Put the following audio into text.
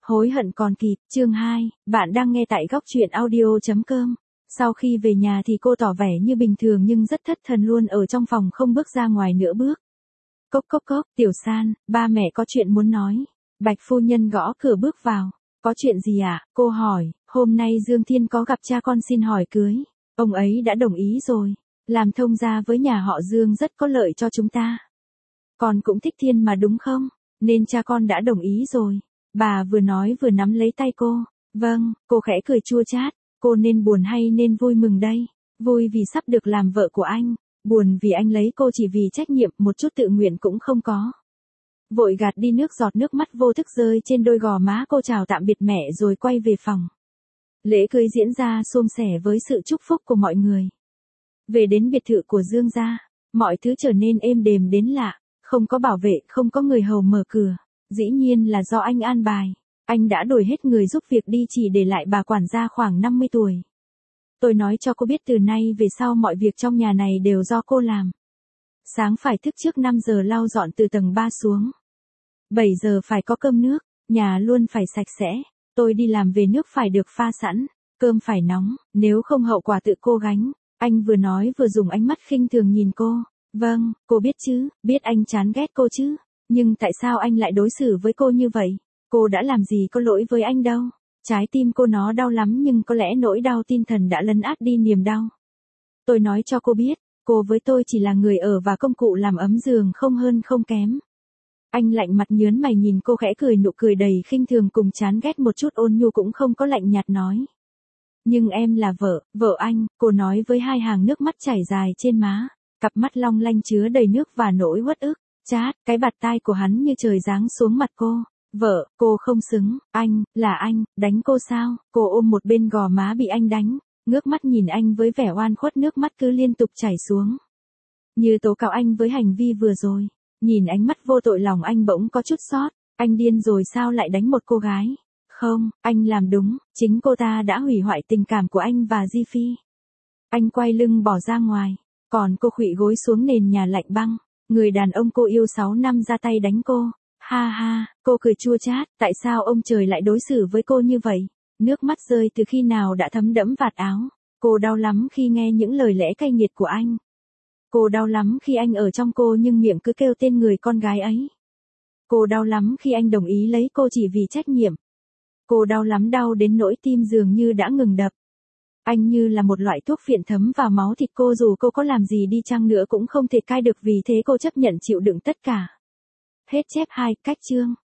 Hối hận còn kịp, chương 2, bạn đang nghe tại góc truyện audio.com. Sau khi về nhà thì cô tỏ vẻ như bình thường nhưng rất thất thần luôn ở trong phòng không bước ra ngoài nửa bước. Cốc cốc cốc, Tiểu San, ba mẹ có chuyện muốn nói. Bạch phu nhân gõ cửa bước vào. Có chuyện gì ạ? Cô hỏi, hôm nay Dương Thiên có gặp cha con xin hỏi cưới. Ông ấy đã đồng ý rồi. Làm thông gia với nhà họ Dương rất có lợi cho chúng ta. Con cũng thích Thiên mà đúng không? Nên cha con đã đồng ý rồi. Bà vừa nói vừa nắm lấy tay cô. Vâng, cô khẽ cười chua chát. Cô nên buồn hay nên vui mừng đây? Vui vì sắp được làm vợ của anh. Buồn vì anh lấy cô chỉ vì trách nhiệm, một chút tự nguyện cũng không có. Vội gạt đi giọt nước mắt vô thức rơi trên đôi gò má cô, chào tạm biệt mẹ rồi quay về phòng. Lễ cưới diễn ra suôn sẻ với sự chúc phúc của mọi người. Về đến biệt thự của Dương gia, mọi thứ trở nên êm đềm đến lạ. Không có bảo vệ, không có người hầu mở cửa. Dĩ nhiên là do anh an bài. Anh đã đuổi hết người giúp việc đi, chỉ để lại bà quản gia khoảng 50 tuổi. Tôi nói cho cô biết từ nay về sau mọi việc trong nhà này đều do cô làm. Sáng phải thức trước 5 giờ lau dọn từ tầng 3 xuống. 7 giờ phải có cơm nước, nhà luôn phải sạch sẽ. Tôi đi làm về nước phải được pha sẵn, cơm phải nóng, nếu không hậu quả tự cô gánh. Anh vừa nói vừa dùng ánh mắt khinh thường nhìn cô. Vâng, cô biết chứ, biết anh chán ghét cô chứ. Nhưng tại sao anh lại đối xử với cô như vậy? Cô đã làm gì có lỗi với anh đâu. Trái tim cô nó đau lắm nhưng có lẽ nỗi đau tinh thần đã lấn át đi niềm đau. Tôi nói cho cô biết, cô với tôi chỉ là người ở và công cụ làm ấm giường, không hơn không kém. Anh lạnh mặt nhớn mày nhìn cô, khẽ cười nụ cười đầy khinh thường cùng chán ghét một chút ôn nhu, cũng không có lạnh nhạt nói. Nhưng em là vợ anh, cô nói với hai hàng nước mắt chảy dài trên má. Cặp mắt long lanh chứa đầy nước và nỗi uất ức. Chát, cái bạt tai của hắn như trời giáng xuống mặt cô. Vợ, cô không xứng, là anh, đánh cô sao? Cô ôm một bên gò má bị anh đánh, ngước mắt nhìn anh với vẻ oan khuất, nước mắt cứ liên tục chảy xuống. Như tố cáo anh với hành vi vừa rồi. Nhìn ánh mắt vô tội, lòng anh bỗng có chút xót. Anh điên rồi sao lại đánh một cô gái? Không, anh làm đúng, chính cô ta đã hủy hoại tình cảm của anh và Di Phi. Anh quay lưng bỏ ra ngoài, còn cô khuỵu gối xuống nền nhà lạnh băng. Người đàn ông cô yêu 6 năm ra tay đánh cô. Ha ha, cô cười chua chát, tại sao ông trời lại đối xử với cô như vậy? Nước mắt rơi từ khi nào đã thấm đẫm vạt áo. Cô đau lắm khi nghe những lời lẽ cay nghiệt của anh. Cô đau lắm khi anh ở trong cô nhưng miệng cứ kêu tên người con gái ấy. Cô đau lắm khi anh đồng ý lấy cô chỉ vì trách nhiệm. Cô đau lắm, đau đến nỗi tim dường như đã ngừng đập. Anh như là một loại thuốc phiện thấm vào máu thịt cô, dù cô có làm gì đi chăng nữa cũng không thể cai được, vì thế cô chấp nhận chịu đựng tất cả. Hết chép 2, cách chương.